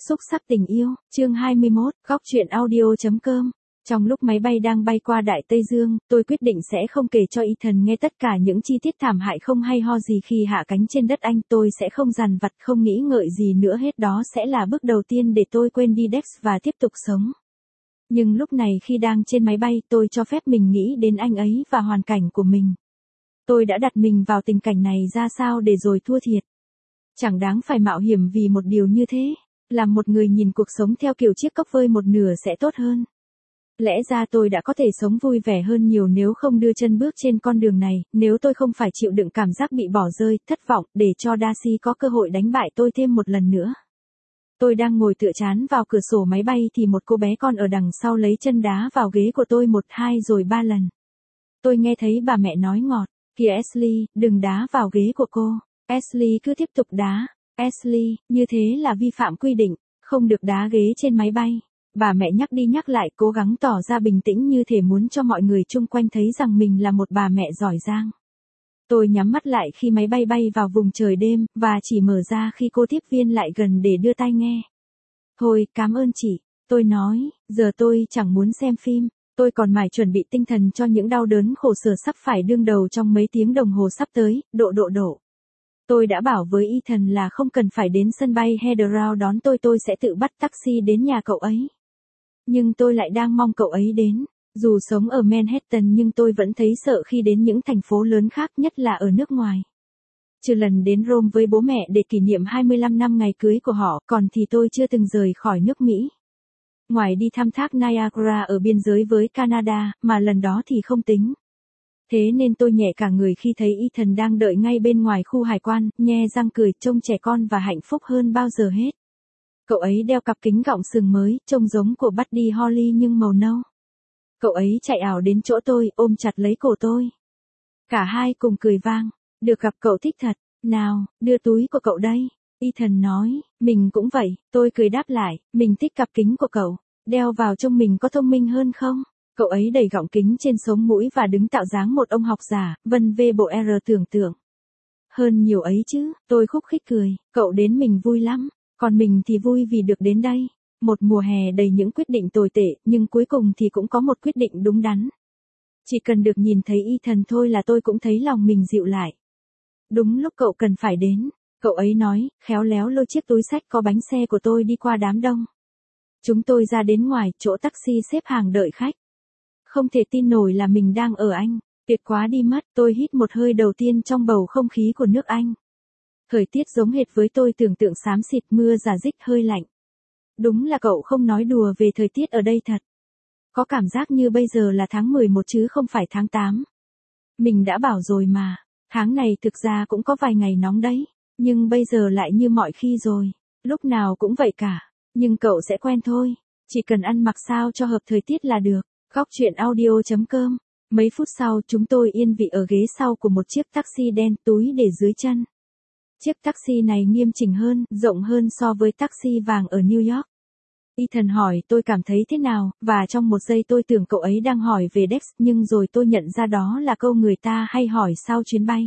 Xúc xắc tình yêu, chương 21, góc truyện audio.com. Trong lúc máy bay đang bay qua Đại Tây Dương, tôi quyết định sẽ không kể cho Ethan nghe tất cả những chi tiết thảm hại không hay ho gì khi hạ cánh trên đất Anh. Tôi sẽ không dằn vặt, không nghĩ ngợi gì nữa hết. Đó sẽ là bước đầu tiên để tôi quên đi Dex và tiếp tục sống. Nhưng lúc này khi đang trên máy bay, tôi cho phép mình nghĩ đến anh ấy và hoàn cảnh của mình. Tôi đã đặt mình vào tình cảnh này ra sao để rồi thua thiệt. Chẳng đáng phải mạo hiểm vì một điều như thế. Làm một người nhìn cuộc sống theo kiểu chiếc cốc vơi một nửa sẽ tốt hơn. Lẽ ra tôi đã có thể sống vui vẻ hơn nhiều nếu không đưa chân bước trên con đường này, nếu tôi không phải chịu đựng cảm giác bị bỏ rơi, thất vọng, để cho Darcy có cơ hội đánh bại tôi thêm một lần nữa. Tôi đang ngồi tựa trán vào cửa sổ máy bay thì một cô bé con ở đằng sau lấy chân đá vào ghế của tôi 1, 2 rồi 3 lần. Tôi nghe thấy bà mẹ nói ngọt, kìa Ashley, đừng đá vào ghế của cô. Ashley cứ tiếp tục đá. Ashley, như thế là vi phạm quy định, không được đá ghế trên máy bay. Bà mẹ nhắc đi nhắc lại, cố gắng tỏ ra bình tĩnh như thể muốn cho mọi người chung quanh thấy rằng mình là một bà mẹ giỏi giang. Tôi nhắm mắt lại khi máy bay bay vào vùng trời đêm, và chỉ mở ra khi cô tiếp viên lại gần để đưa tai nghe. Thôi, cảm ơn chị, tôi nói, giờ tôi chẳng muốn xem phim, tôi còn mải chuẩn bị tinh thần cho những đau đớn khổ sở sắp phải đương đầu trong mấy tiếng đồng hồ sắp tới, độ. Tôi đã bảo với Ethan là không cần phải đến sân bay Heathrow đón tôi sẽ tự bắt taxi đến nhà cậu ấy. Nhưng tôi lại đang mong cậu ấy đến. Dù sống ở Manhattan nhưng tôi vẫn thấy sợ khi đến những thành phố lớn khác, nhất là ở nước ngoài. Trừ lần đến Rome với bố mẹ để kỷ niệm 25 năm ngày cưới của họ, còn thì tôi chưa từng rời khỏi nước Mỹ. Ngoài đi thăm thác Niagara ở biên giới với Canada, mà lần đó thì không tính. Thế nên tôi nhẹ cả người khi thấy Ethan đang đợi ngay bên ngoài khu hải quan, nhe răng cười, trông trẻ con và hạnh phúc hơn bao giờ hết. Cậu ấy đeo cặp kính gọng sừng mới, trông giống của Buddy Holly nhưng màu nâu. Cậu ấy chạy ảo đến chỗ tôi, ôm chặt lấy cổ tôi. Cả hai cùng cười vang. Được gặp cậu thích thật. Nào, đưa túi của cậu đây. Ethan nói, mình cũng vậy. Tôi cười đáp lại, mình thích cặp kính của cậu. Đeo vào trông mình có thông minh hơn không? Cậu ấy đẩy gọng kính trên sống mũi và đứng tạo dáng một ông học giả, vân vê bộ R tưởng tượng. Hơn nhiều ấy chứ, tôi khúc khích cười, cậu đến mình vui lắm, còn mình thì vui vì được đến đây. Một mùa hè đầy những quyết định tồi tệ, nhưng cuối cùng thì cũng có một quyết định đúng đắn. Chỉ cần được nhìn thấy Ethan thôi là tôi cũng thấy lòng mình dịu lại. Đúng lúc cậu cần phải đến, cậu ấy nói, khéo léo lôi chiếc túi xách có bánh xe của tôi đi qua đám đông. Chúng tôi ra đến ngoài, chỗ taxi xếp hàng đợi khách. Không thể tin nổi là mình đang ở Anh, tuyệt quá đi mất, tôi hít một hơi đầu tiên trong bầu không khí của nước Anh. Thời tiết giống hệt với tôi tưởng tượng, xám xịt, mưa rả rích, hơi lạnh. Đúng là cậu không nói đùa về thời tiết ở đây thật. Có cảm giác như bây giờ là tháng 11 chứ không phải tháng 8. Mình đã bảo rồi mà, tháng này thực ra cũng có vài ngày nóng đấy, nhưng bây giờ lại như mọi khi rồi, lúc nào cũng vậy cả, nhưng cậu sẽ quen thôi, chỉ cần ăn mặc sao cho hợp thời tiết là được. Góc truyện audio.com. Mấy phút sau chúng tôi yên vị ở ghế sau của một chiếc taxi đen, túi để dưới chân. Chiếc taxi này nghiêm chỉnh hơn, rộng hơn so với taxi vàng ở New York. Ethan hỏi tôi cảm thấy thế nào, và trong một giây tôi tưởng cậu ấy đang hỏi về Dex, nhưng rồi tôi nhận ra đó là câu người ta hay hỏi sau chuyến bay.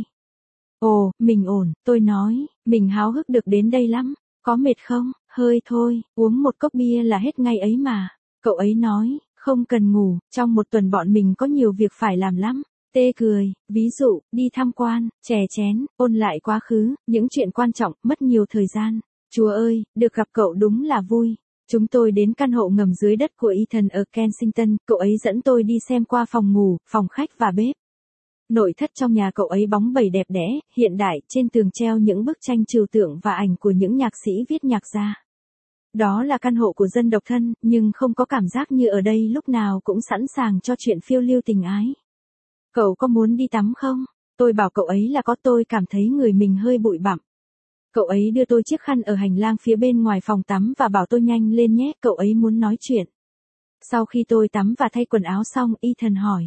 Ồ, mình ổn, tôi nói, mình háo hức được đến đây lắm, có mệt không? Hơi thôi, uống một cốc bia là hết ngay ấy mà. Cậu ấy nói, không cần ngủ, trong một tuần bọn mình có nhiều việc phải làm lắm. Tê cười, ví dụ, đi tham quan, chè chén, ôn lại quá khứ, những chuyện quan trọng, mất nhiều thời gian. Chúa ơi, được gặp cậu đúng là vui. Chúng tôi đến căn hộ ngầm dưới đất của Ethan ở Kensington, cậu ấy dẫn tôi đi xem qua phòng ngủ, phòng khách và bếp. Nội thất trong nhà cậu ấy bóng bẩy đẹp đẽ, hiện đại, trên tường treo những bức tranh trừu tượng và ảnh của những nhạc sĩ viết nhạc ra. Đó là căn hộ của dân độc thân, nhưng không có cảm giác như ở đây lúc nào cũng sẵn sàng cho chuyện phiêu lưu tình ái. Cậu có muốn đi tắm không? Tôi bảo cậu ấy là có, tôi cảm thấy người mình hơi bụi bặm. Cậu ấy đưa tôi chiếc khăn ở hành lang phía bên ngoài phòng tắm và bảo tôi nhanh lên nhé, cậu ấy muốn nói chuyện. Sau khi tôi tắm và thay quần áo xong, Ethan hỏi.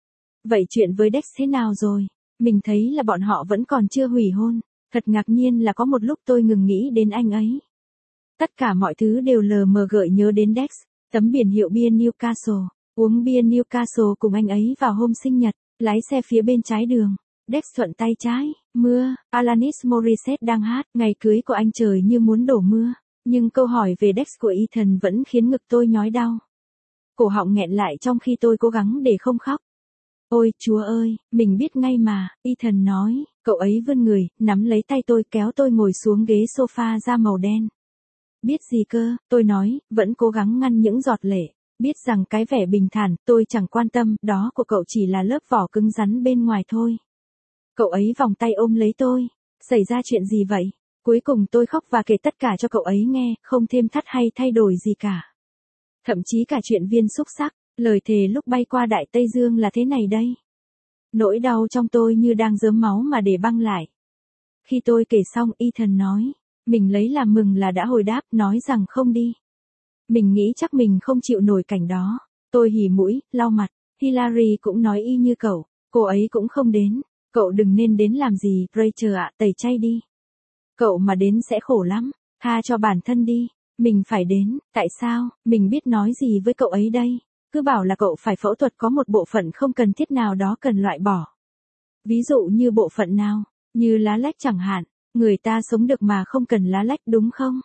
Vậy chuyện với Dex thế nào rồi? Mình thấy là bọn họ vẫn còn chưa hủy hôn. Thật ngạc nhiên là có một lúc tôi ngừng nghĩ đến anh ấy. Tất cả mọi thứ đều lờ mờ gợi nhớ đến Dex, tấm biển hiệu bia Newcastle, uống bia Newcastle cùng anh ấy vào hôm sinh nhật, lái xe phía bên trái đường. Dex thuận tay trái, mưa, Alanis Morissette đang hát, ngày cưới của anh trời như muốn đổ mưa. Nhưng câu hỏi về Dex của Ethan vẫn khiến ngực tôi nhói đau. Cổ họng nghẹn lại trong khi tôi cố gắng để không khóc. Ôi Chúa ơi, mình biết ngay mà, Ethan nói, cậu ấy vươn người, nắm lấy tay tôi kéo tôi ngồi xuống ghế sofa da màu đen. Biết gì cơ, tôi nói, vẫn cố gắng ngăn những giọt lệ. Biết rằng cái vẻ bình thản, tôi chẳng quan tâm, đó của cậu chỉ là lớp vỏ cứng rắn bên ngoài thôi. Cậu ấy vòng tay ôm lấy tôi. Xảy ra chuyện gì vậy? Cuối cùng tôi khóc và kể tất cả cho cậu ấy nghe, không thêm thắt hay thay đổi gì cả. Thậm chí cả chuyện viên xúc xắc, lời thề lúc bay qua Đại Tây Dương là thế này đây. Nỗi đau trong tôi như đang rớm máu mà để băng lại. Khi tôi kể xong, Ethan nói, mình lấy làm mừng là đã hồi đáp, nói rằng không đi. Mình nghĩ chắc mình không chịu nổi cảnh đó. Tôi hỉ mũi, lau mặt. Hillary cũng nói y như cậu, cô ấy cũng không đến. Cậu đừng nên đến làm gì, Rachel ạ, tẩy chay đi. Cậu mà đến sẽ khổ lắm, tha cho bản thân đi. Mình phải đến, tại sao, mình biết nói gì với cậu ấy đây? Cứ bảo là cậu phải phẫu thuật có một bộ phận không cần thiết nào đó cần loại bỏ. Ví dụ như bộ phận nào, như lá lách chẳng hạn, người ta sống được mà không cần lá lách đúng không?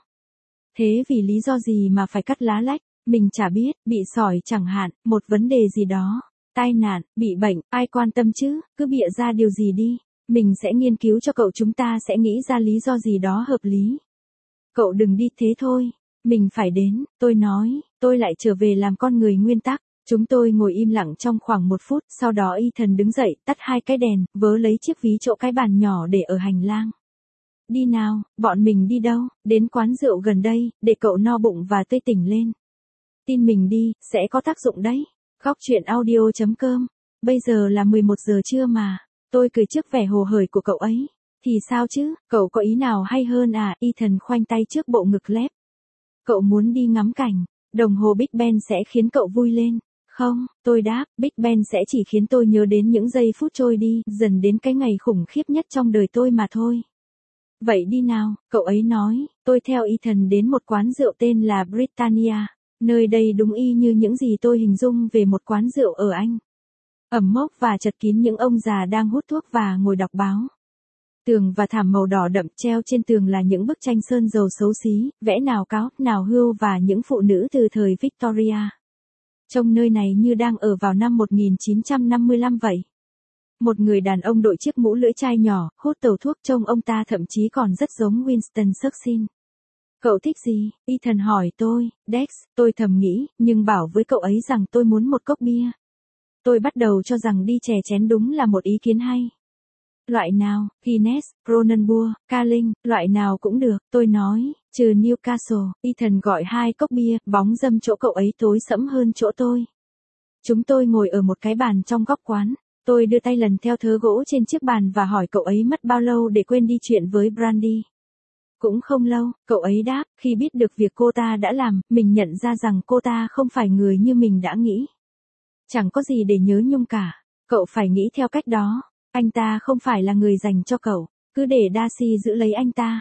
Thế vì lý do gì mà phải cắt lá lách, mình chả biết, bị sỏi chẳng hạn, một vấn đề gì đó, tai nạn, bị bệnh, ai quan tâm chứ, cứ bịa ra điều gì đi, mình sẽ nghiên cứu cho cậu, chúng ta sẽ nghĩ ra lý do gì đó hợp lý. Cậu đừng đi thế thôi, mình phải đến, tôi nói, tôi lại trở về làm con người nguyên tắc. Chúng tôi ngồi im lặng trong khoảng 1 phút, sau đó Ethan đứng dậy, tắt 2 cái đèn, vớ lấy chiếc ví chỗ cái bàn nhỏ để ở hành lang. Đi nào, bọn mình đi đâu, đến quán rượu gần đây, để cậu no bụng và tươi tỉnh lên. Tin mình đi, sẽ có tác dụng đấy. Góc chuyện audio.com. Bây giờ là 11 giờ trưa mà. Tôi cười trước vẻ hồ hởi của cậu ấy. Thì sao chứ, cậu có ý nào hay hơn à? Ethan khoanh tay trước bộ ngực lép. Cậu muốn đi ngắm cảnh, đồng hồ Big Ben sẽ khiến cậu vui lên. Không, tôi đáp, Big Ben sẽ chỉ khiến tôi nhớ đến những giây phút trôi đi, dần đến cái ngày khủng khiếp nhất trong đời tôi mà thôi. Vậy đi nào, cậu ấy nói, tôi theo Ethan đến một quán rượu tên là Britannia. Nơi đây đúng y như những gì tôi hình dung về một quán rượu ở Anh. Ẩm mốc và chật kín những ông già đang hút thuốc và ngồi đọc báo. Tường và thảm màu đỏ đậm, treo trên tường là những bức tranh sơn dầu xấu xí, vẽ nào cáo, nào hươu và những phụ nữ từ thời Victoria. Trông nơi này như đang ở vào năm 1955 vậy. Một người đàn ông đội chiếc mũ lưỡi chai nhỏ, hút tàu thuốc, trông ông ta thậm chí còn rất giống Winston Churchill. Cậu thích gì? Ethan hỏi tôi. Dex, tôi thầm nghĩ, nhưng bảo với cậu ấy rằng tôi muốn một cốc bia. Tôi bắt đầu cho rằng đi chè chén đúng là một ý kiến hay. Loại nào, Guinness, Kronenbourg, Carling, loại nào cũng được, tôi nói, trừ Newcastle. Ethan gọi 2 cốc bia, bóng râm chỗ cậu ấy tối sẫm hơn chỗ tôi. Chúng tôi ngồi ở một cái bàn trong góc quán. Tôi đưa tay lần theo thớ gỗ trên chiếc bàn và hỏi cậu ấy mất bao lâu để quên đi chuyện với Brandy. Cũng không lâu, cậu ấy đáp, khi biết được việc cô ta đã làm, mình nhận ra rằng cô ta không phải người như mình đã nghĩ. Chẳng có gì để nhớ nhung cả, cậu phải nghĩ theo cách đó. Anh ta không phải là người dành cho cậu, cứ để Darcy giữ lấy anh ta.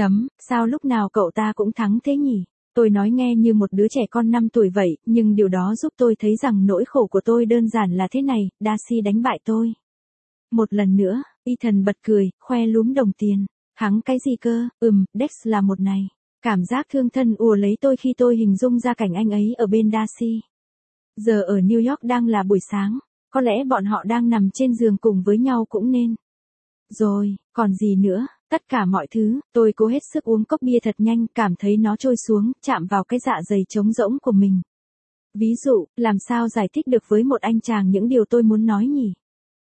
Sao lúc nào cậu ta cũng thắng thế nhỉ? Tôi nói nghe như một đứa trẻ con 5 tuổi vậy, nhưng điều đó giúp tôi thấy rằng nỗi khổ của tôi đơn giản là thế này, Darcy đánh bại tôi. Một lần nữa, Ethan bật cười, khoe lúm đồng tiền. Thắng cái gì cơ? Dex là một này. Cảm giác thương thân ùa lấy tôi khi tôi hình dung ra cảnh anh ấy ở bên Darcy. Giờ ở New York đang là buổi sáng, có lẽ bọn họ đang nằm trên giường cùng với nhau cũng nên. Rồi, còn gì nữa, tất cả mọi thứ, tôi cố hết sức uống cốc bia thật nhanh, cảm thấy nó trôi xuống, chạm vào cái dạ dày trống rỗng của mình. Ví dụ, làm sao giải thích được với một anh chàng những điều tôi muốn nói nhỉ?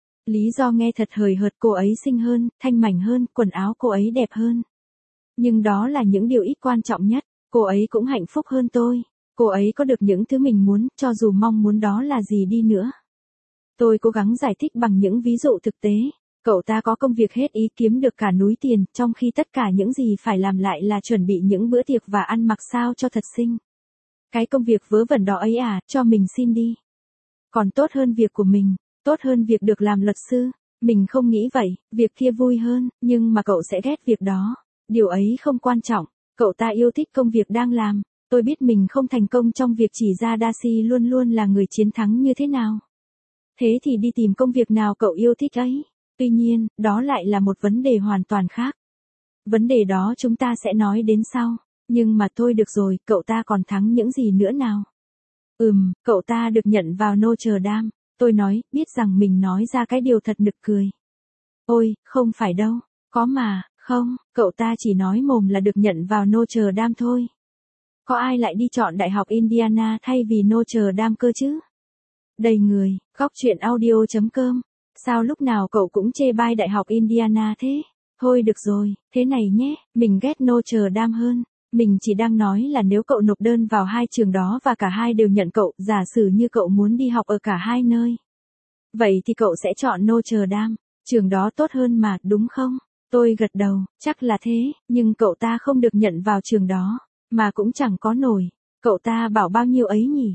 Lý do nghe thật hời hợt, cô ấy xinh hơn, thanh mảnh hơn, quần áo cô ấy đẹp hơn. Nhưng đó là những điều ít quan trọng nhất, cô ấy cũng hạnh phúc hơn tôi. Cô ấy có được những thứ mình muốn, cho dù mong muốn đó là gì đi nữa. Tôi cố gắng giải thích bằng những ví dụ thực tế. Cậu ta có công việc hết ý, kiếm được cả núi tiền, trong khi tất cả những gì phải làm lại là chuẩn bị những bữa tiệc và ăn mặc sao cho thật xinh. Cái công việc vớ vẩn đó ấy à, cho mình xin đi. Còn tốt hơn việc của mình, tốt hơn việc được làm luật sư. Mình không nghĩ vậy, việc kia vui hơn, nhưng mà cậu sẽ ghét việc đó. Điều ấy không quan trọng, cậu ta yêu thích công việc đang làm. Tôi biết mình không thành công trong việc chỉ ra Darcy luôn luôn là người chiến thắng như thế nào. Thế thì đi tìm công việc nào cậu yêu thích ấy. Tuy nhiên, đó lại là một vấn đề hoàn toàn khác. Vấn đề đó chúng ta sẽ nói đến sau. Nhưng mà thôi được rồi, cậu ta còn thắng những gì nữa nào? Cậu ta được nhận vào Notre Dame. Tôi nói, biết rằng mình nói ra cái điều thật nực cười. Ôi, không phải đâu. Có mà, không, cậu ta chỉ nói mồm là được nhận vào Notre Dame thôi. Có ai lại đi chọn Đại học Indiana thay vì Notre Dame cơ chứ? Đầy người, góc chuyện audio.com. Sao lúc nào cậu cũng chê bai Đại học Indiana thế? Thôi được rồi, thế này nhé, mình ghét Notre Dame hơn. Mình chỉ đang nói là nếu cậu nộp đơn vào hai trường đó và cả hai đều nhận cậu, giả sử như cậu muốn đi học ở cả hai nơi. Vậy thì cậu sẽ chọn Notre Dame, trường đó tốt hơn mà, đúng không? Tôi gật đầu, chắc là thế, nhưng cậu ta không được nhận vào trường đó, mà cũng chẳng có nổi. Cậu ta bảo bao nhiêu ấy nhỉ?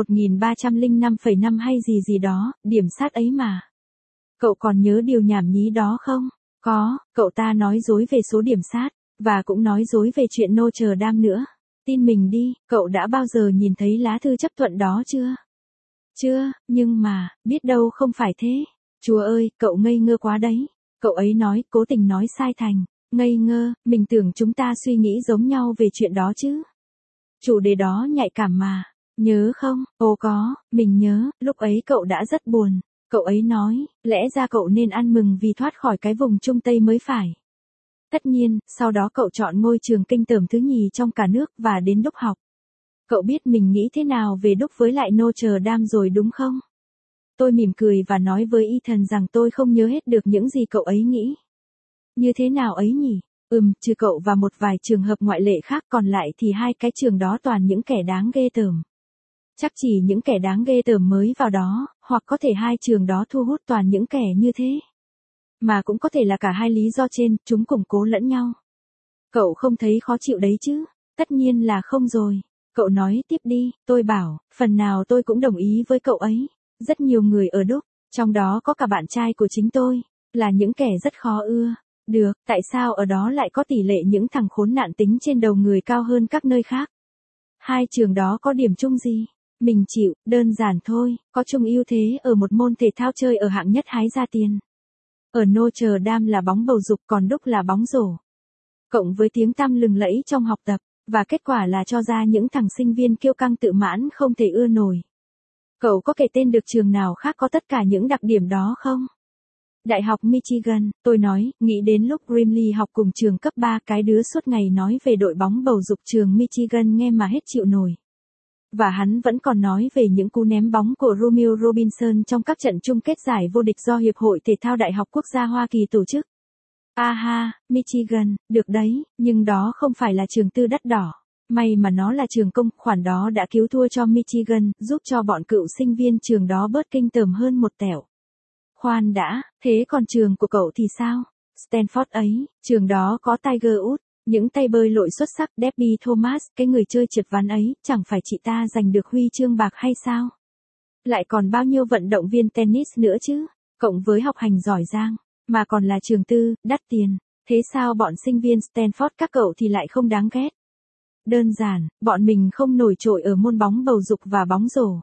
1305,5 hay gì gì đó, điểm sát ấy mà. Cậu còn nhớ điều nhảm nhí đó không? Có, cậu ta nói dối về số điểm sát, và cũng nói dối về chuyện Notre Dame nữa. Tin mình đi, cậu đã bao giờ nhìn thấy lá thư chấp thuận đó chưa? Chưa, nhưng mà, biết đâu không phải thế. Chúa ơi, cậu ngây ngơ quá đấy. Cậu ấy nói, cố tình nói sai thành. Ngây ngơ, mình tưởng chúng ta suy nghĩ giống nhau về chuyện đó chứ. Chủ đề đó nhạy cảm mà. Nhớ không? Ồ có, mình nhớ, lúc ấy cậu đã rất buồn. Cậu ấy nói, lẽ ra cậu nên ăn mừng vì thoát khỏi cái vùng Trung Tây mới phải. Tất nhiên, sau đó cậu chọn ngôi trường kinh tởm thứ nhì trong cả nước và đến Đúc học. Cậu biết mình nghĩ thế nào về Đúc với lại Notre Dame rồi đúng không? Tôi mỉm cười và nói với Ethan rằng tôi không nhớ hết được những gì cậu ấy nghĩ. Như thế nào ấy nhỉ? Trừ cậu và một vài trường hợp ngoại lệ khác, còn lại thì hai cái trường đó toàn những kẻ đáng ghê tởm. Chắc chỉ những kẻ đáng ghê tởm mới vào đó, hoặc có thể hai trường đó thu hút toàn những kẻ như thế. Mà cũng có thể là cả hai lý do trên, chúng củng cố lẫn nhau. Cậu không thấy khó chịu đấy chứ? Tất nhiên là không rồi. Cậu nói tiếp đi, tôi bảo, phần nào tôi cũng đồng ý với cậu ấy. Rất nhiều người ở Đúc, trong đó có cả bạn trai của chính tôi, là những kẻ rất khó ưa. Được, tại sao ở đó lại có tỷ lệ những thằng khốn nạn tính trên đầu người cao hơn các nơi khác? Hai trường đó có điểm chung gì? Mình chịu, đơn giản thôi, có chung ưu thế ở một môn thể thao chơi ở hạng nhất hái ra tiền. Ở Notre Dame là bóng bầu dục, còn Đúc là bóng rổ. Cộng với tiếng tăm lừng lẫy trong học tập, và kết quả là cho ra những thằng sinh viên kiêu căng tự mãn không thể ưa nổi. Cậu có kể tên được trường nào khác có tất cả những đặc điểm đó không? Đại học Michigan, tôi nói, nghĩ đến lúc Grimley học cùng trường cấp 3, cái đứa suốt ngày nói về đội bóng bầu dục trường Michigan nghe mà hết chịu nổi. Và hắn vẫn còn nói về những cú ném bóng của Romeo Robinson trong các trận chung kết giải vô địch do Hiệp hội Thể thao Đại học Quốc gia Hoa Kỳ tổ chức. Michigan, được đấy, nhưng đó không phải là trường tư đắt đỏ. May mà nó là trường công, khoản đó đã cứu thua cho Michigan, giúp cho bọn cựu sinh viên trường đó bớt kinh tởm hơn một tẹo. Khoan đã, thế còn trường của cậu thì sao? Stanford ấy, trường đó có Tiger Woods, những tay bơi lội xuất sắc, Debbie Thomas, cái người chơi trượt ván ấy, chẳng phải chị ta giành được huy chương bạc hay sao? Lại còn bao nhiêu vận động viên tennis nữa chứ, cộng với học hành giỏi giang, mà còn là trường tư, đắt tiền. Thế sao bọn sinh viên Stanford các cậu thì lại không đáng ghét? Đơn giản, bọn mình không nổi trội ở môn bóng bầu dục và bóng rổ.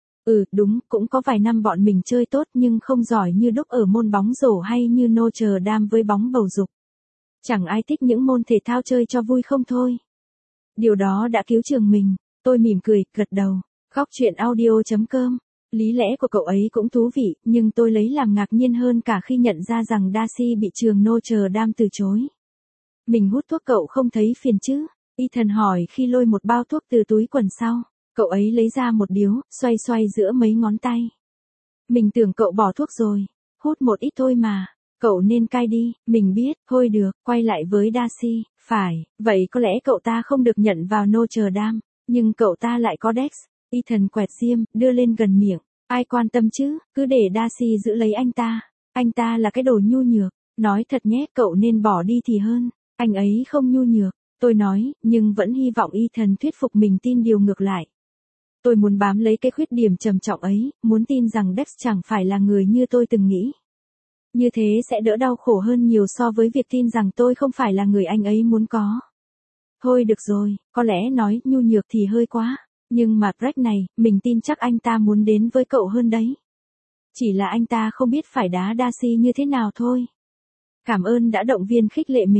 Đúng, cũng có vài năm bọn mình chơi tốt nhưng không giỏi như Đúc ở môn bóng rổ hay như Notre Dame với bóng bầu dục. Chẳng ai thích những môn thể thao chơi cho vui không thôi. Điều đó đã cứu trường mình. Tôi mỉm cười, gật đầu. Góc chuyện audio.com. Lý lẽ của cậu ấy cũng thú vị, nhưng tôi lấy làm ngạc nhiên hơn cả khi nhận ra rằng Darcy bị trường Notre Dame từ chối. Mình hút thuốc cậu không thấy phiền chứ? Ethan hỏi khi lôi một bao thuốc từ túi quần sau. Cậu ấy lấy ra một điếu, xoay xoay giữa mấy ngón tay. Mình tưởng cậu bỏ thuốc rồi. Hút một ít thôi mà. Cậu nên cai đi, mình biết, thôi được, quay lại với Darcy, phải, vậy có lẽ cậu ta không được nhận vào Notre Dame, nhưng cậu ta lại có Dex. Ethan quẹt diêm, đưa lên gần miệng, ai quan tâm chứ, cứ để Darcy giữ lấy anh ta là cái đồ nhu nhược, nói thật nhé, cậu nên bỏ đi thì hơn, anh ấy không nhu nhược, tôi nói, nhưng vẫn hy vọng Ethan thuyết phục mình tin điều ngược lại. Tôi muốn bám lấy cái khuyết điểm trầm trọng ấy, muốn tin rằng Dex chẳng phải là người như tôi từng nghĩ. Như thế sẽ đỡ đau khổ hơn nhiều so với việc tin rằng tôi không phải là người anh ấy muốn có. Thôi được rồi, có lẽ nói nhu nhược thì hơi quá, nhưng mà Greg này, mình tin chắc anh ta muốn đến với cậu hơn đấy. Chỉ là anh ta không biết phải đá Darcy như thế nào thôi. Cảm ơn đã động viên khích lệ mình,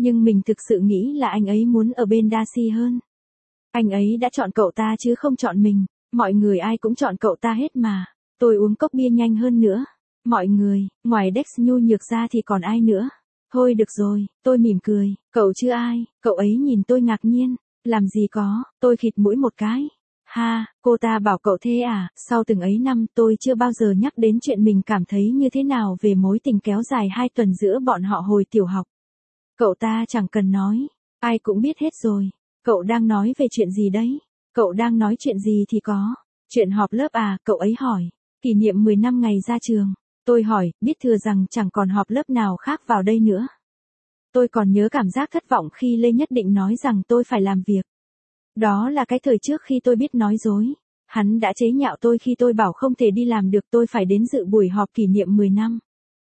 Nhưng mình thực sự nghĩ là anh ấy muốn ở bên Darcy hơn. Anh ấy đã chọn cậu ta chứ không chọn mình. Mọi người ai cũng chọn cậu ta hết mà. Tôi uống cốc bia nhanh hơn nữa. Mọi người, ngoài Dex nhu nhược ra thì còn ai nữa? Thôi được rồi, tôi mỉm cười. Cậu chứ ai? Cậu ấy nhìn tôi ngạc nhiên. Làm gì có, tôi khịt mũi một cái. Ha, cô ta bảo cậu thế à? Sau từng ấy năm tôi chưa bao giờ nhắc đến chuyện mình cảm thấy như thế nào về mối tình kéo dài 2 tuần giữa bọn họ hồi tiểu học. Cậu ta chẳng cần nói. Ai cũng biết hết rồi. Cậu đang nói về chuyện gì đấy? Cậu đang nói chuyện gì thì có. Chuyện họp lớp à? Cậu ấy hỏi. Kỷ niệm 10 năm ngày ra trường. Tôi hỏi, biết thừa rằng chẳng còn họp lớp nào khác vào đây nữa. Tôi còn nhớ cảm giác thất vọng khi Lê Nhất Định nói rằng tôi phải làm việc. Đó là cái thời trước khi tôi biết nói dối. Hắn đã chế nhạo tôi khi tôi bảo không thể đi làm được, tôi phải đến dự buổi họp kỷ niệm 10 năm.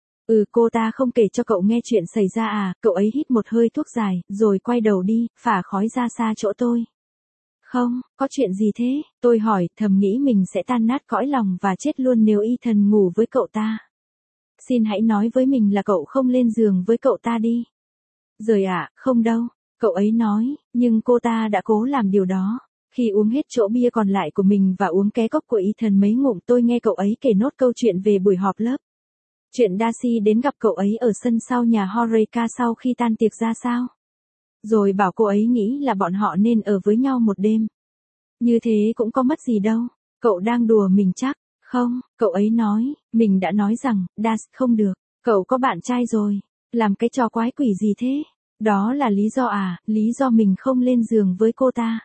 Cô ta không kể cho cậu nghe chuyện xảy ra à? Cậu ấy hít một hơi thuốc dài, rồi quay đầu đi, phả khói ra xa chỗ tôi. Không, có chuyện gì thế? Tôi hỏi, thầm nghĩ mình sẽ tan nát cõi lòng và chết luôn nếu Ethan ngủ với cậu ta. Xin hãy nói với mình là cậu không lên giường với cậu ta đi. Rồi ạ, không đâu. Cậu ấy nói, nhưng cô ta đã cố làm điều đó. Khi uống hết chỗ bia còn lại của mình và uống ké cốc của Ethan mấy ngụm, tôi nghe cậu ấy kể nốt câu chuyện về buổi họp lớp. Chuyện Darcy đến gặp cậu ấy ở sân sau nhà Horeca sau khi tan tiệc ra sao. Rồi bảo cô ấy nghĩ là bọn họ nên ở với nhau một đêm. Như thế cũng có mất gì đâu. Cậu đang đùa mình chắc. Không, cậu ấy nói, mình đã nói rằng, Darcy không được. Cậu có bạn trai rồi. Làm cái trò quái quỷ gì thế? Đó là lý do à? Lý do mình không lên giường với cô ta.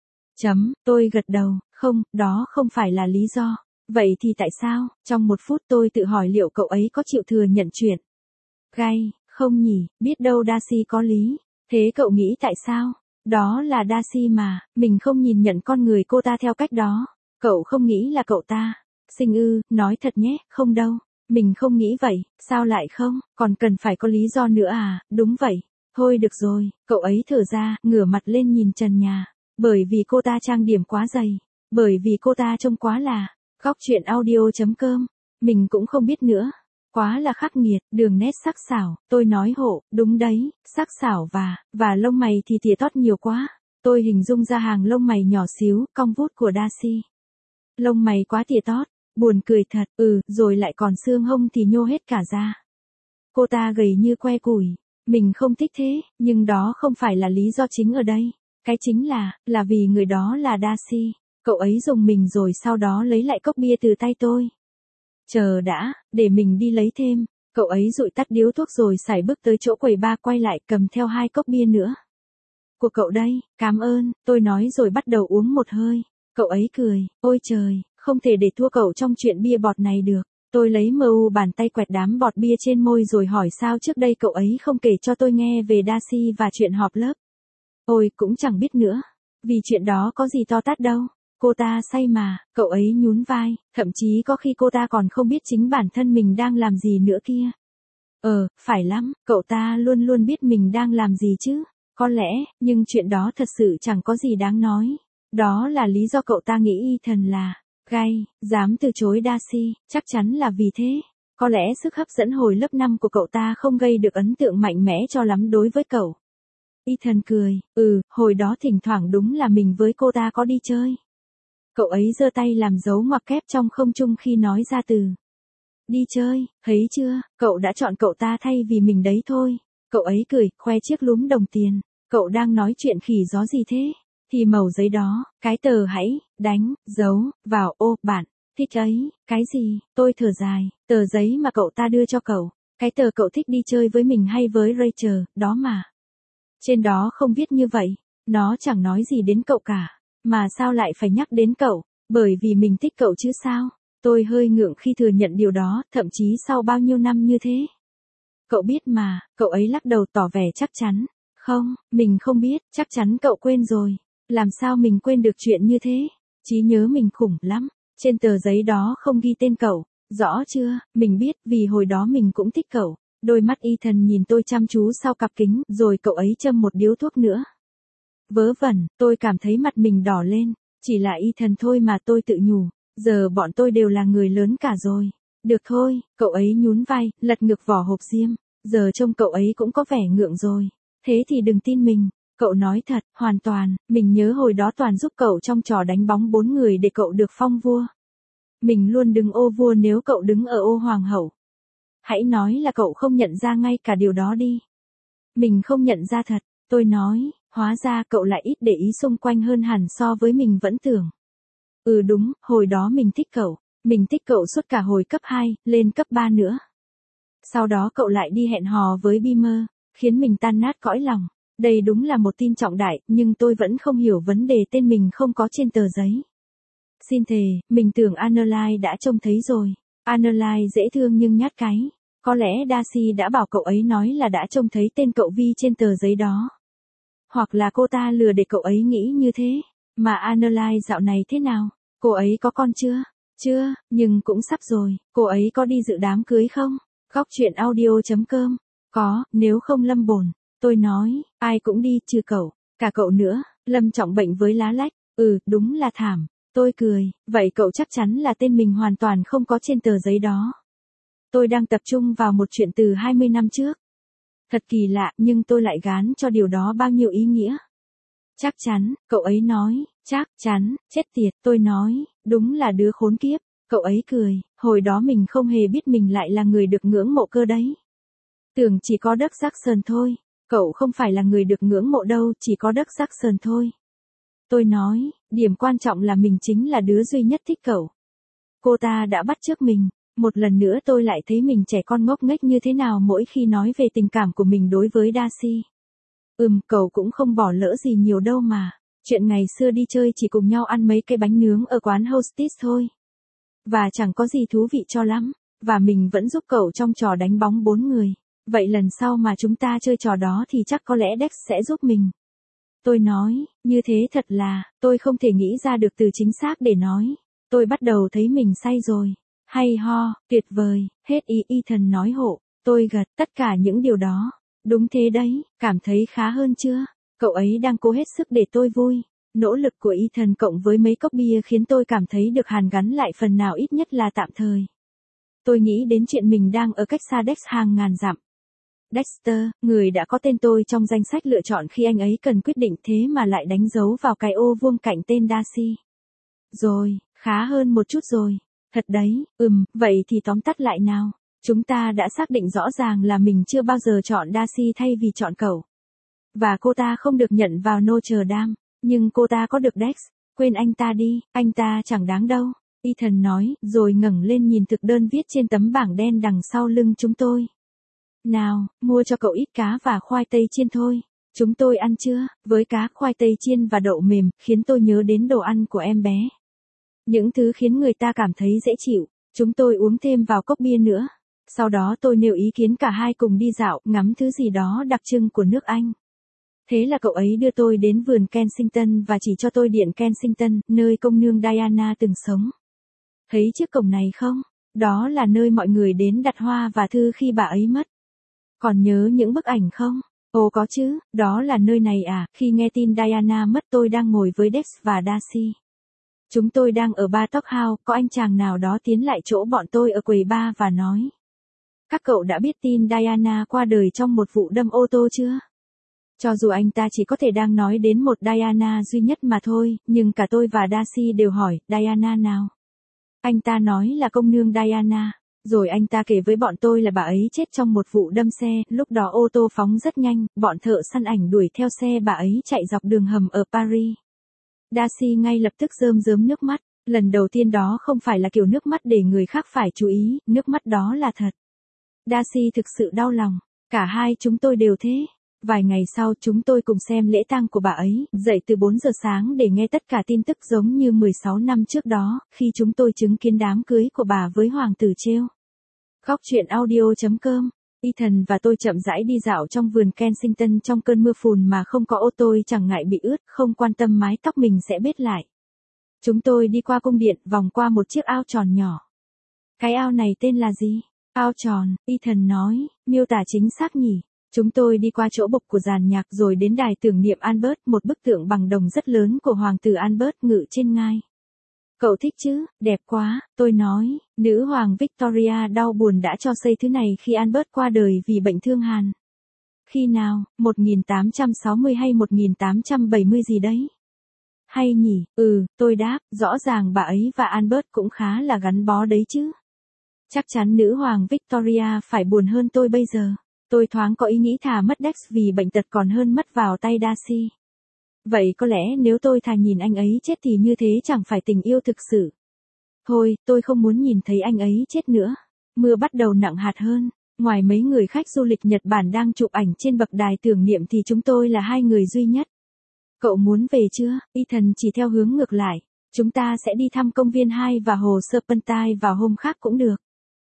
Tôi gật đầu, không, đó không phải là lý do. Vậy thì tại sao? Trong một phút tôi tự hỏi liệu cậu ấy có chịu thừa nhận chuyện. Gay, không nhỉ, biết đâu Darcy có lý. Thế cậu nghĩ tại sao? Đó là Darcy mà, mình không nhìn nhận con người cô ta theo cách đó. Cậu không nghĩ là cậu ta. Sinh ư, nói thật nhé, không đâu. Mình không nghĩ vậy, sao lại không? Còn cần phải có lý do nữa à? Đúng vậy. Thôi được rồi, cậu ấy thở ra, ngửa mặt lên nhìn trần nhà. Bởi vì cô ta trang điểm quá dày. Bởi vì cô ta trông quá là. Góc truyện audio.com. Mình cũng không biết nữa. Quá là khắc nghiệt, đường nét sắc sảo, tôi nói hộ, đúng đấy, sắc sảo và lông mày thì tỉa tót nhiều quá. Tôi hình dung ra hàng lông mày nhỏ xíu, cong vút của Darcy. Lông mày quá tỉa tót, buồn cười thật, rồi lại còn xương hông thì nhô hết cả ra. Cô ta gầy như que củi, mình không thích thế, nhưng đó không phải là lý do chính ở đây. Cái chính là vì người đó là Darcy. Cậu ấy dùng mình rồi sau đó lấy lại cốc bia từ tay tôi. Chờ đã, để mình đi lấy thêm. Cậu ấy dụi tắt điếu thuốc rồi sải bước tới chỗ quầy bar, quay lại cầm theo 2 cốc bia nữa. Của cậu đây, cảm ơn, tôi nói rồi bắt đầu uống một hơi. Cậu ấy cười, ôi trời, không thể để thua cậu trong chuyện bia bọt này được. Tôi lấy bàn tay quẹt đám bọt bia trên môi rồi hỏi sao trước đây cậu ấy không kể cho tôi nghe về Darcy và chuyện họp lớp. Ôi, cũng chẳng biết nữa. Vì chuyện đó có gì to tát đâu. Cô ta say mà, cậu ấy nhún vai, thậm chí có khi cô ta còn không biết chính bản thân mình đang làm gì nữa kia. Phải lắm, cậu ta luôn luôn biết mình đang làm gì chứ. Có lẽ, nhưng chuyện đó thật sự chẳng có gì đáng nói. Đó là lý do cậu ta nghĩ Ethan là gay, dám từ chối Darcy, chắc chắn là vì thế. Có lẽ sức hấp dẫn hồi lớp 5 của cậu ta không gây được ấn tượng mạnh mẽ cho lắm đối với cậu. Ethan cười, hồi đó thỉnh thoảng đúng là mình với cô ta có đi chơi. Cậu ấy giơ tay làm dấu ngoặc kép trong không trung khi nói ra từ đi chơi, thấy chưa, cậu đã chọn cậu ta thay vì mình đấy thôi. Cậu ấy cười, khoe chiếc lúm đồng tiền. Cậu đang nói chuyện khỉ gió gì thế? Thì mẩu giấy đó, cái tờ hãy đánh dấu vào ô bạn thích ấy. Cái gì? Tôi thở dài. Tờ giấy mà cậu ta đưa cho cậu. Cái tờ cậu thích đi chơi với mình hay với Rachel, đó mà. Trên đó không viết như vậy. Nó chẳng nói gì đến cậu cả. Mà sao lại phải nhắc đến cậu? Bởi vì mình thích cậu chứ sao? Tôi hơi ngượng khi thừa nhận điều đó, thậm chí sau bao nhiêu năm như thế. Cậu biết mà, cậu ấy lắc đầu tỏ vẻ chắc chắn. Không, mình không biết, chắc chắn cậu quên rồi. Làm sao mình quên được chuyện như thế? Trí nhớ mình khủng lắm. Trên tờ giấy đó không ghi tên cậu. Rõ chưa, mình biết vì hồi đó mình cũng thích cậu. Đôi mắt Ethan nhìn tôi chăm chú sau cặp kính, rồi cậu ấy châm một điếu thuốc nữa. Vớ vẩn, tôi cảm thấy mặt mình đỏ lên. Chỉ là Ethan thôi mà, tôi tự nhủ. Giờ bọn tôi đều là người lớn cả rồi. Được thôi, cậu ấy nhún vai, lật ngược vỏ hộp diêm. Giờ trông cậu ấy cũng có vẻ ngượng rồi. Thế thì đừng tin mình. Cậu nói thật, hoàn toàn, mình nhớ hồi đó toàn giúp cậu trong trò đánh bóng 4 người để cậu được phong vua. Mình luôn đứng ô vua nếu cậu đứng ở ô hoàng hậu. Hãy nói là cậu không nhận ra ngay cả điều đó đi. Mình không nhận ra thật, tôi nói, hóa ra cậu lại ít để ý xung quanh hơn hẳn so với mình vẫn tưởng. Ừ đúng, hồi đó mình thích cậu. Mình thích cậu suốt cả hồi cấp 2, lên cấp 3 nữa. Sau đó cậu lại đi hẹn hò với Beamer, khiến mình tan nát cõi lòng. Đây đúng là một tin trọng đại, nhưng tôi vẫn không hiểu vấn đề tên mình không có trên tờ giấy. Xin thề, mình tưởng Annelai đã trông thấy rồi. Annelai dễ thương nhưng nhát cái. Có lẽ Darcy đã bảo cậu ấy nói là đã trông thấy tên cậu Vi trên tờ giấy đó. Hoặc là cô ta lừa để cậu ấy nghĩ như thế. Mà Annelai dạo này thế nào? Cô ấy có con chưa? Chưa, nhưng cũng sắp rồi. Cô ấy có đi dự đám cưới không? Góc chuyện audio.com. Có, nếu không Lâm bồn. Tôi nói, ai cũng đi trừ cậu. Cả cậu nữa. Lâm trọng bệnh với lá lách. Ừ, đúng là thảm. Tôi cười, vậy cậu chắc chắn là tên mình hoàn toàn không có trên tờ giấy đó. Tôi đang tập trung vào một chuyện từ 20 năm trước. Thật kỳ lạ, nhưng tôi lại gán cho điều đó bao nhiêu ý nghĩa. Chắc chắn, cậu ấy nói, chắc chắn, chết tiệt, tôi nói, đúng là đứa khốn kiếp. Cậu ấy cười, hồi đó mình không hề biết mình lại là người được ngưỡng mộ cơ đấy. Tưởng chỉ có Doug Jackson thôi, cậu không phải là người được ngưỡng mộ đâu, chỉ có Doug Jackson thôi. Tôi nói, điểm quan trọng là mình chính là đứa duy nhất thích cậu. Cô ta đã bắt chước mình. Một lần nữa tôi lại thấy mình trẻ con ngốc nghếch như thế nào mỗi khi nói về tình cảm của mình đối với Darcy. Cậu cũng không bỏ lỡ gì nhiều đâu mà. Chuyện ngày xưa đi chơi chỉ cùng nhau ăn mấy cái bánh nướng ở quán Hostess thôi. Và chẳng có gì thú vị cho lắm. Và mình vẫn giúp cậu trong trò đánh bóng 4 người. Vậy lần sau mà chúng ta chơi trò đó thì chắc có lẽ Dex sẽ giúp mình. Tôi nói, như thế thật là, tôi không thể nghĩ ra được từ chính xác để nói. Tôi bắt đầu thấy mình say rồi. Hay ho, tuyệt vời, hết ý Ethan nói hộ. Tôi gật, tất cả những điều đó. Đúng thế đấy, cảm thấy khá hơn chưa? Cậu ấy đang cố hết sức để tôi vui. Nỗ lực của Ethan cộng với mấy cốc bia khiến tôi cảm thấy được hàn gắn lại phần nào ít nhất là tạm thời. Tôi nghĩ đến chuyện mình đang ở cách xa Dex hàng ngàn dặm. Dexter, người đã có tên tôi trong danh sách lựa chọn khi anh ấy cần quyết định thế mà lại đánh dấu vào cái ô vuông cạnh tên Darcy. Rồi, khá hơn một chút rồi. Thật đấy, vậy thì tóm tắt lại nào. Chúng ta đã xác định rõ ràng là mình chưa bao giờ chọn Darcy thay vì chọn cậu. Và cô ta không được nhận vào Notre Dame, nhưng cô ta có được Dex. Quên anh ta đi, anh ta chẳng đáng đâu. Ethan nói, rồi ngẩng lên nhìn thực đơn viết trên tấm bảng đen đằng sau lưng chúng tôi. Nào, mua cho cậu ít cá và khoai tây chiên thôi. Chúng tôi ăn chưa? Với cá, khoai tây chiên và đậu mềm, khiến tôi nhớ đến đồ ăn của em bé. Những thứ khiến người ta cảm thấy dễ chịu. Chúng tôi uống thêm vào cốc bia nữa. Sau đó tôi nêu ý kiến cả hai cùng đi dạo, ngắm thứ gì đó đặc trưng của nước Anh. Thế là cậu ấy đưa tôi đến vườn Kensington và chỉ cho tôi điện Kensington, nơi công nương Diana từng sống. Thấy chiếc cổng này không? Đó là nơi mọi người đến đặt hoa và thư khi bà ấy mất. Còn nhớ những bức ảnh không? Ồ có chứ, đó là nơi này à, khi nghe tin Diana mất tôi đang ngồi với Dex và Darcy. Chúng tôi đang ở bar Talk House, có anh chàng nào đó tiến lại chỗ bọn tôi ở quầy bar và nói. Các cậu đã biết tin Diana qua đời trong một vụ đâm ô tô chưa? Cho dù anh ta chỉ có thể đang nói đến một Diana duy nhất mà thôi, nhưng cả tôi và Darcy đều hỏi, Diana nào? Anh ta nói là công nương Diana. Rồi anh ta kể với bọn tôi là bà ấy chết trong một vụ đâm xe, lúc đó ô tô phóng rất nhanh, bọn thợ săn ảnh đuổi theo xe bà ấy chạy dọc đường hầm ở Paris. Darcy ngay lập tức rơm rớm nước mắt, lần đầu tiên đó không phải là kiểu nước mắt để người khác phải chú ý, nước mắt đó là thật. Darcy thực sự đau lòng, cả hai chúng tôi đều thế. Vài ngày sau chúng tôi cùng xem lễ tang của bà ấy, dậy từ 4 giờ sáng để nghe tất cả tin tức giống như 16 năm trước đó, khi chúng tôi chứng kiến đám cưới của bà với hoàng tử Trêu. Góc chuyện audio.com. Ethan và tôi chậm rãi đi dạo trong vườn Kensington trong cơn mưa phùn mà không có ô tô, chẳng ngại bị ướt, không quan tâm mái tóc mình sẽ bết lại. Chúng tôi đi qua cung điện, vòng qua một chiếc ao tròn nhỏ. Cái ao này tên là gì? Ao tròn, Ethan nói, miêu tả chính xác nhỉ. Chúng tôi đi qua chỗ bục của dàn nhạc rồi đến đài tưởng niệm Albert, một bức tượng bằng đồng rất lớn của hoàng tử Albert ngự trên ngai. Cậu thích chứ, đẹp quá, tôi nói, nữ hoàng Victoria đau buồn đã cho xây thứ này khi Albert qua đời vì bệnh thương hàn. Khi nào, 1860 hay 1870 gì đấy? Hay nhỉ, tôi đáp, rõ ràng bà ấy và Albert cũng khá là gắn bó đấy chứ. Chắc chắn nữ hoàng Victoria phải buồn hơn tôi bây giờ. Tôi thoáng có ý nghĩ thà mất Dex vì bệnh tật còn hơn mất vào tay Darcy. Vậy có lẽ nếu tôi thà nhìn anh ấy chết thì như thế chẳng phải tình yêu thực sự. Thôi, tôi không muốn nhìn thấy anh ấy chết nữa. Mưa bắt đầu nặng hạt hơn. Ngoài mấy người khách du lịch Nhật Bản đang chụp ảnh trên bậc đài tưởng niệm thì chúng tôi là hai người duy nhất. Cậu muốn về chưa? Ethan chỉ theo hướng ngược lại. Chúng ta sẽ đi thăm công viên 2 và hồ Serpentine vào hôm khác cũng được.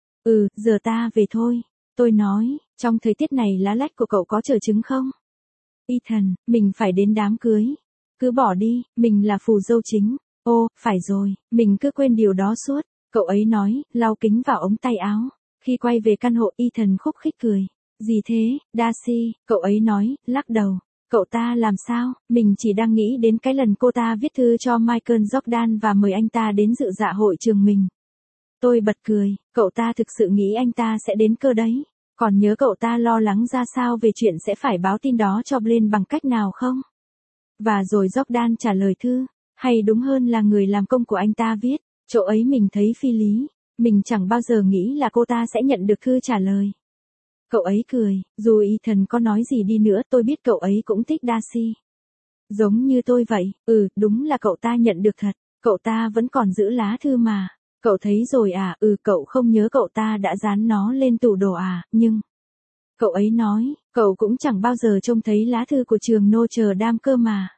Giờ ta về thôi. Tôi nói, trong thời tiết này lá lách của cậu có trở chứng không? Ethan, mình phải đến đám cưới. Cứ bỏ đi, mình là phù dâu chính. Ô, phải rồi, mình cứ quên điều đó suốt. Cậu ấy nói, lau kính vào ống tay áo. Khi quay về căn hộ, Ethan khúc khích cười. Gì thế, Darcy, cậu ấy nói, lắc đầu. Cậu ta làm sao? Mình chỉ đang nghĩ đến cái lần cô ta viết thư cho Michael Jordan và mời anh ta đến dự dạ hội trường mình. Tôi bật cười, cậu ta thực sự nghĩ anh ta sẽ đến cơ đấy. Còn nhớ cậu ta lo lắng ra sao về chuyện sẽ phải báo tin đó cho Blaine bằng cách nào không? Và rồi Jordan trả lời thư, hay đúng hơn là người làm công của anh ta viết, chỗ ấy mình thấy phi lý. Mình chẳng bao giờ nghĩ là cô ta sẽ nhận được thư trả lời. Cậu ấy cười, dù Ethan có nói gì đi nữa tôi biết cậu ấy cũng thích Darcy. Giống như tôi vậy, đúng là cậu ta nhận được thật, cậu ta vẫn còn giữ lá thư mà. Cậu thấy rồi à, cậu không nhớ cậu ta đã dán nó lên tủ đồ à, nhưng... Cậu ấy nói, cậu cũng chẳng bao giờ trông thấy lá thư của trường Notre Dame cơ mà.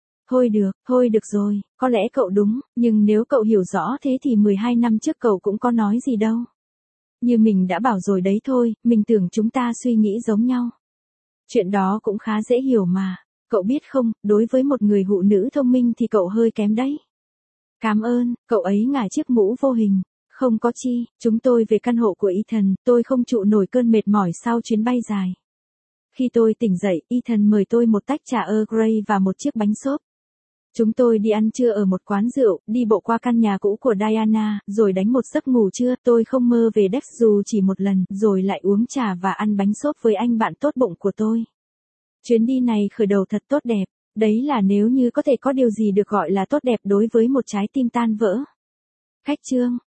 Thôi được rồi, có lẽ cậu đúng, nhưng nếu cậu hiểu rõ thế thì 12 năm trước cậu cũng có nói gì đâu. Như mình đã bảo rồi đấy thôi, mình tưởng chúng ta suy nghĩ giống nhau. Chuyện đó cũng khá dễ hiểu mà. Cậu biết không, đối với một người phụ nữ thông minh thì cậu hơi kém đấy. Cảm ơn, cậu ấy ngả chiếc mũ vô hình. Không có chi, chúng tôi về căn hộ của Ethan, tôi không trụ nổi cơn mệt mỏi sau chuyến bay dài. Khi tôi tỉnh dậy, Ethan mời tôi một tách trà Earl Grey và một chiếc bánh xốp. Chúng tôi đi ăn trưa ở một quán rượu, đi bộ qua căn nhà cũ của Diana, rồi đánh một giấc ngủ trưa. Tôi không mơ về Dex dù chỉ một lần, rồi lại uống trà và ăn bánh xốp với anh bạn tốt bụng của tôi. Chuyến đi này khởi đầu thật tốt đẹp. Đấy là nếu như có thể có điều gì được gọi là tốt đẹp đối với một trái tim tan vỡ. Khách chương